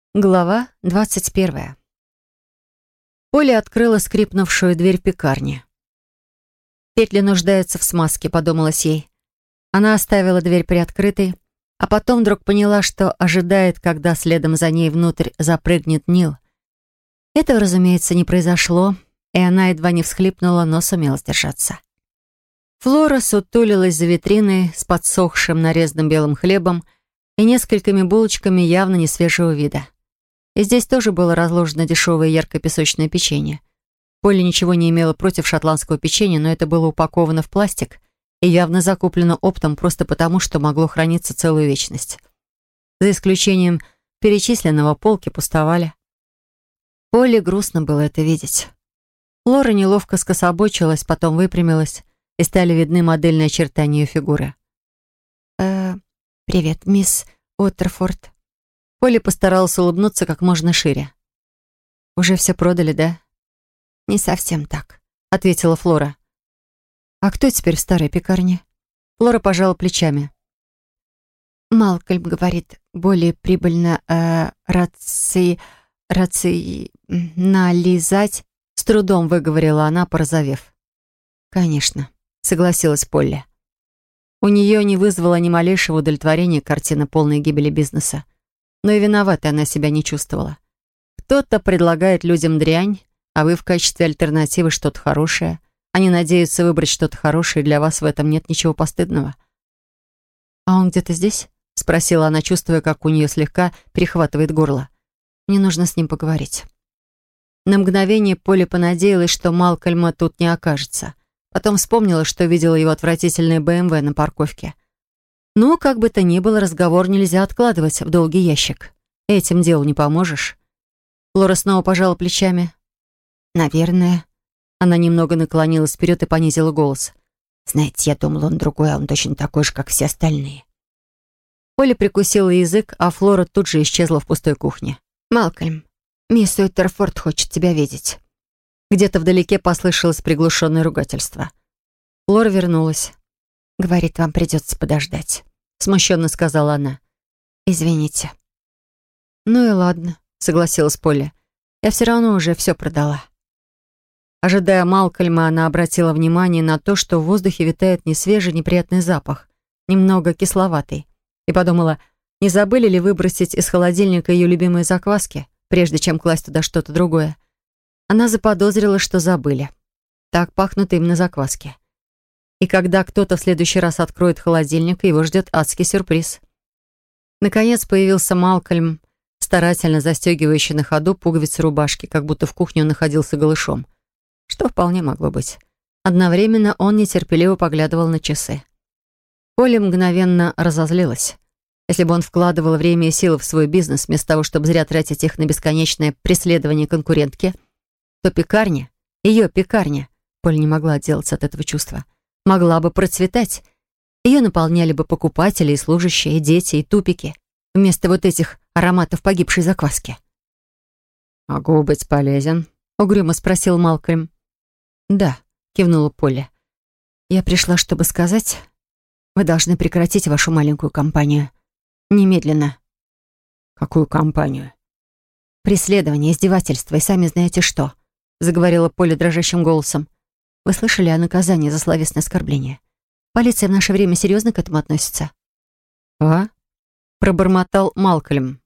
Глава 21. Поля открыла скрипнувшую дверь пекарни. «Петли нуждаются в смазке», — подумалось ей. Она оставила дверь приоткрытой, а потом вдруг поняла, что ожидает, когда следом за ней внутрь запрыгнет Нил. Этого, разумеется, не произошло, и она едва не всхлипнула, но сумела сдержаться. Флора сутулилась за витриной с подсохшим нарезанным белым хлебом и несколькими булочками явно не свежего вида. И здесь тоже было разложено дешевое яркое песочное печенье. Поля ничего не имела против шотландского печенья, но это было упаковано в пластик и явно закуплено оптом просто потому, что могло храниться целую вечность. За исключением перечисленного, полки пустовали. Поле грустно было это видеть. Флора неловко скособочилась, потом выпрямилась, и стали видны модельные очертания ее фигуры. «Привет, мисс Уоттерфорд». Полли постаралась улыбнуться как можно шире. «Уже все продали, да?» «Не совсем так», — ответила Флора. «А кто теперь в старой пекарне?» Флора пожала плечами. «Малкольм говорит, более прибыльно рационализать», — с трудом выговорила она, порозовев. «Конечно», — согласилась Полли. У нее не вызвала ни малейшего удовлетворения картина полной гибели бизнеса. Но и виноватой она себя не чувствовала. Кто-то предлагает людям дрянь, а вы в качестве альтернативы что-то хорошее. Они надеются выбрать что-то хорошее, и для вас в этом нет ничего постыдного. «А он где-то здесь?» — спросила она, чувствуя, как у нее слегка перехватывает горло. «Мне нужно с ним поговорить». На мгновение Полли понадеялась, что Малкольма тут не окажется. Потом вспомнила, что видела его отвратительное БМВ на парковке. Но, как бы то ни было, разговор нельзя откладывать в долгий ящик. Этим делу не поможешь. Флора снова пожала плечами. «Наверное». Она немного наклонилась вперед и понизила голос. «Знаете, я думала, он другой, а он точно такой же, как все остальные». Поля прикусила язык, а Флора тут же исчезла в пустой кухне. «Малкольм, мисс Уиттерфорд хочет тебя видеть». Где-то вдалеке послышалось приглушенное ругательство. Флора вернулась. «Говорит, вам придется подождать», — смущенно сказала она. «Извините». «Ну и ладно», — согласилась Полли. «Я все равно уже все продала». Ожидая Малкольма, она обратила внимание на то, что в воздухе витает несвежий неприятный запах, немного кисловатый, и подумала, не забыли ли выбросить из холодильника ее любимые закваски, прежде чем класть туда что-то другое. Она заподозрила, что забыли. Так пахнут именно закваски. И когда кто-то в следующий раз откроет холодильник, его ждет адский сюрприз. Наконец появился Малкольм, старательно застегивающий на ходу пуговицы рубашки, как будто в кухне он находился голышом. Что вполне могло быть. Одновременно он нетерпеливо поглядывал на часы. Поля мгновенно разозлилась. Если бы он вкладывал время и силы в свой бизнес, вместо того, чтобы зря тратить их на бесконечное преследование конкурентки, то пекарня, ее пекарня, Поля не могла отделаться от этого чувства, могла бы процветать. Ее наполняли бы покупатели и служащие, и дети, и тупики, вместо вот этих ароматов погибшей закваски. «Могу быть полезен?» — угрюмо спросил Малкольм. «Да», — кивнула Поля. «Я пришла, чтобы сказать, вы должны прекратить вашу маленькую компанию. Немедленно». «Какую компанию?» «Преследование, издевательство и сами знаете что», — заговорила Поля дрожащим голосом. «Вы слышали о наказании за словесное оскорбление? Полиция в наше время серьезно к этому относится?» «А?» — пробормотал Малкольм.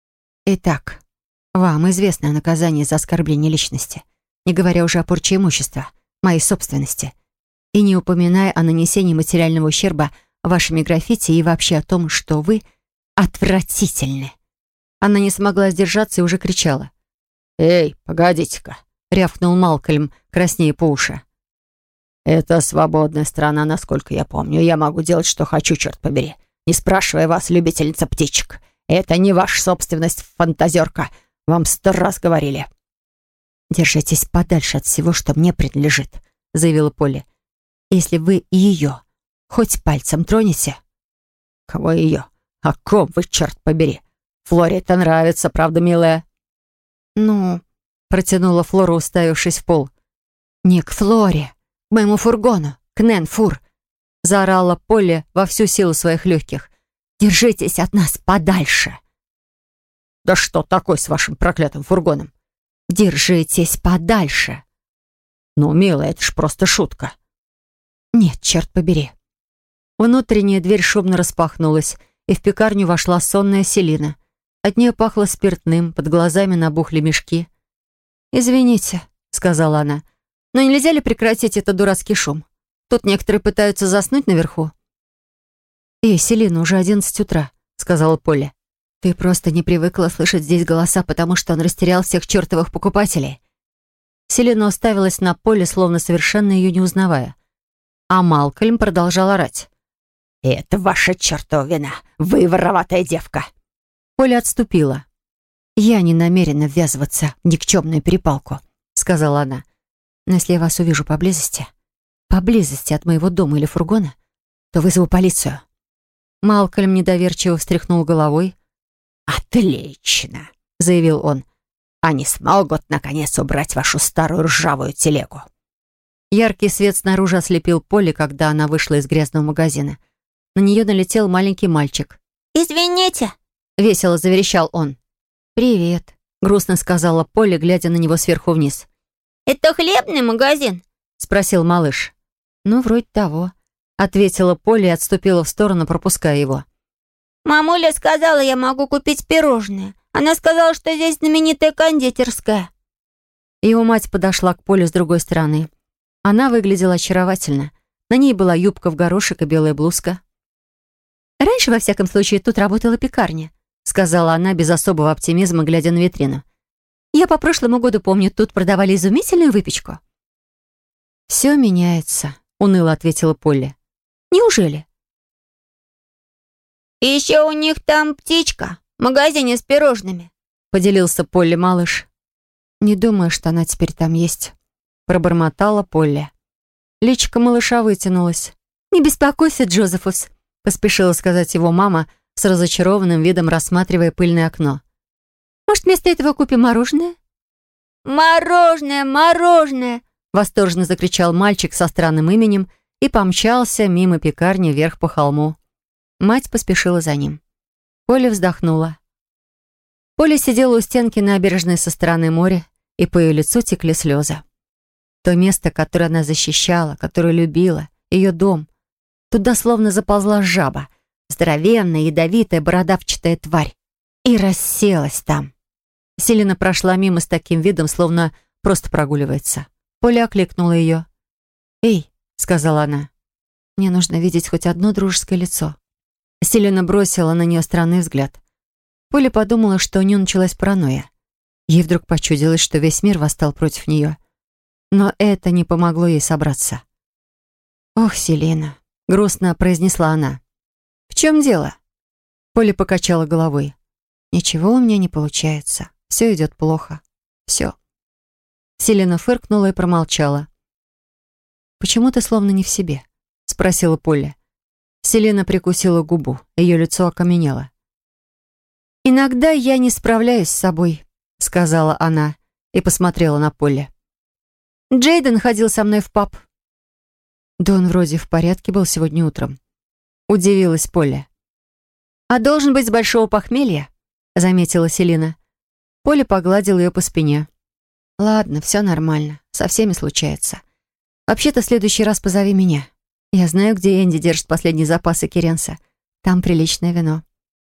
«Итак, вам известно о наказании за оскорбление личности, не говоря уже о порче имущества, моей собственности, и не упоминая о нанесении материального ущерба вашими граффити и вообще о том, что вы отвратительны». Она не смогла сдержаться и уже кричала. «Эй, погодите-ка!» — рявкнул Малкольм, краснея по уши. «Это свободная страна, насколько я помню. Я могу делать, что хочу, черт побери, не спрашивая вас, любительница птичек. Это не ваша собственность, фантазерка. Вам 100 раз говорили». «Держитесь подальше от всего, что мне принадлежит», — заявила Полли. «Если вы ее хоть пальцем тронете...» «Кого ее? О ком вы, черт побери? Флоре это нравится, правда, милая?» «Ну...» — протянула Флора, уставившись в пол. «Не к Флоре, к моему фургону, к Нэн-Фур!» — заорала Полли во всю силу своих легких. «Держитесь от нас подальше!» Да что такое с вашим проклятым фургоном?» «Держитесь подальше!» «Ну, милая, это ж просто шутка». «Нет, черт побери». Внутренняя дверь шумно распахнулась, и в пекарню вошла сонная Селина. От нее пахло спиртным, под глазами набухли мешки. «Извините», — сказала она, — «но нельзя ли прекратить этот дурацкий шум? Тут некоторые пытаются заснуть наверху». «Эй, Селина, уже 11 утра», — сказала Полли. «Ты просто не привыкла слышать здесь голоса, потому что он растерял всех чертовых покупателей». Селина уставилась на Полли, словно совершенно ее не узнавая. А Малкольм продолжал орать. «Это ваша чертова вина! Вы вороватая девка!» Полли отступила. «Я не намерена ввязываться в никчемную перепалку», — сказала она. «Но если я вас увижу поблизости от моего дома или фургона, то вызову полицию». Малкольм недоверчиво встряхнул головой. «Отлично!» — заявил он. «Они смогут, наконец, убрать вашу старую ржавую телегу». Яркий свет снаружи ослепил Полли, когда она вышла из грязного магазина. На нее налетел маленький мальчик. «Извините!» — весело заверещал он. «Привет», — грустно сказала Полли, глядя на него сверху вниз. «Это хлебный магазин?» — спросил малыш. «Ну, вроде того», — ответила Полли и отступила в сторону, пропуская его. «Мамуля сказала, я могу купить пирожные. Она сказала, что здесь знаменитая кондитерская». Его мать подошла к Полли с другой стороны. Она выглядела очаровательно. На ней была юбка в горошек и белая блузка. «Раньше, во всяком случае, тут работала пекарня», — сказала она без особого оптимизма, глядя на витрину. «Я по прошлому году помню, тут продавали изумительную выпечку». «Все меняется», — уныло ответила Полли. «Неужели?» «И еще у них там птичка в магазине с пирожными», — поделился Полли малыш. «Не думаю, что она теперь там есть», — пробормотала Полли. Личико малыша вытянулось. «Не беспокойся, Джозефус», — поспешила сказать его мама, с разочарованным видом рассматривая пыльное окно. «Может, вместо этого купим мороженое?» «Мороженое, мороженое!» — восторженно закричал мальчик со странным именем и помчался мимо пекарни вверх по холму. Мать поспешила за ним. Полли вздохнула. Полли сидела у стенки набережной со стороны моря, и по ее лицу текли слезы. То место, которое она защищала, которое любила, ее дом. Туда словно заползла жаба, здоровенная, ядовитая, бородавчатая тварь, и расселась там. Селина прошла мимо с таким видом, словно просто прогуливается. Поля окликнула ее. «Эй», — сказала она, — «мне нужно видеть хоть одно дружеское лицо». Селина бросила на нее странный взгляд. Поля подумала, что у нее началась паранойя. Ей вдруг почудилось, что весь мир восстал против нее. Но это не помогло ей собраться. «Ох, Селина», — грустно произнесла она. «В чем дело?» Поля покачала головой. «Ничего у меня не получается. Все идет плохо. Все». Селина фыркнула и промолчала. «Почему ты словно не в себе?» — спросила Поля. Селина прикусила губу. Ее лицо окаменело. «Иногда я не справляюсь с собой», — сказала она и посмотрела на Полли. «Джейден ходил со мной в паб». «Да он вроде в порядке был сегодня утром», — удивилась Полли. «А должен быть с большого похмелья», — заметила Селина. Полли погладила ее по спине. «Ладно, все нормально. Со всеми случается. Вообще-то в следующий раз позови меня. Я знаю, где Энди держит последние запасы Керенса. Там приличное вино».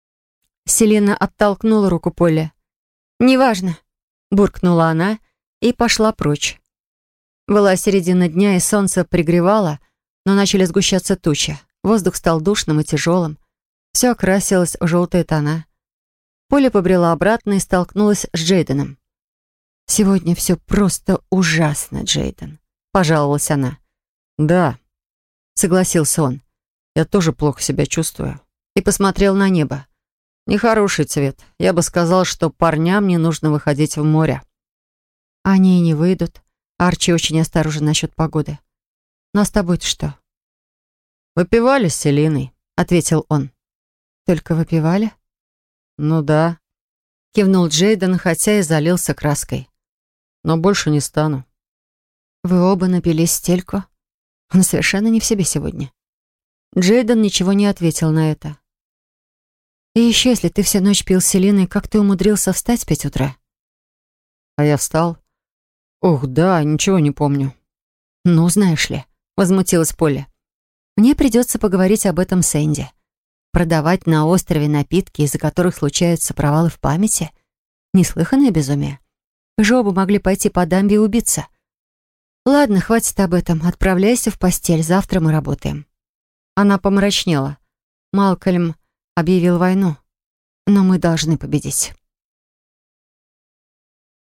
Селина оттолкнула руку Полли. «Неважно», — буркнула она и пошла прочь. Была середина дня, и солнце пригревало, но начали сгущаться тучи. Воздух стал душным и тяжелым. Все окрасилось в желтые тона. Поля побрела обратно и столкнулась с Джейденом. «Сегодня все просто ужасно, Джейден», — пожаловалась она. «Да», — согласился он. «я тоже плохо себя чувствую». И посмотрел на небо. «Нехороший цвет. Я бы сказал, что парням не нужно выходить в море». «Они и не выйдут. Арчи очень осторожен насчет погоды. Ну а с тобой-то что?» «Выпивали с Селиной», — ответил он. «Только выпивали?» «Ну да», — кивнул Джейден, хотя и залился краской. «Но больше не стану». «Вы оба напились стельку? Он совершенно не в себе сегодня». Джейден ничего не ответил на это. И еще, если ты всю ночь пил с Селиной, как ты умудрился встать в 5 утра? А я встал. Ох, да, ничего не помню. Ну, знаешь ли, возмутилась Полли. Мне придется поговорить об этом с Энди. Продавать на острове напитки, из-за которых случаются провалы в памяти? Неслыханное безумие. Вы же оба могли пойти по дамбе и убиться. Ладно, хватит об этом. Отправляйся в постель, завтра мы работаем. Она помрачнела. Малкольм объявил войну, но мы должны победить.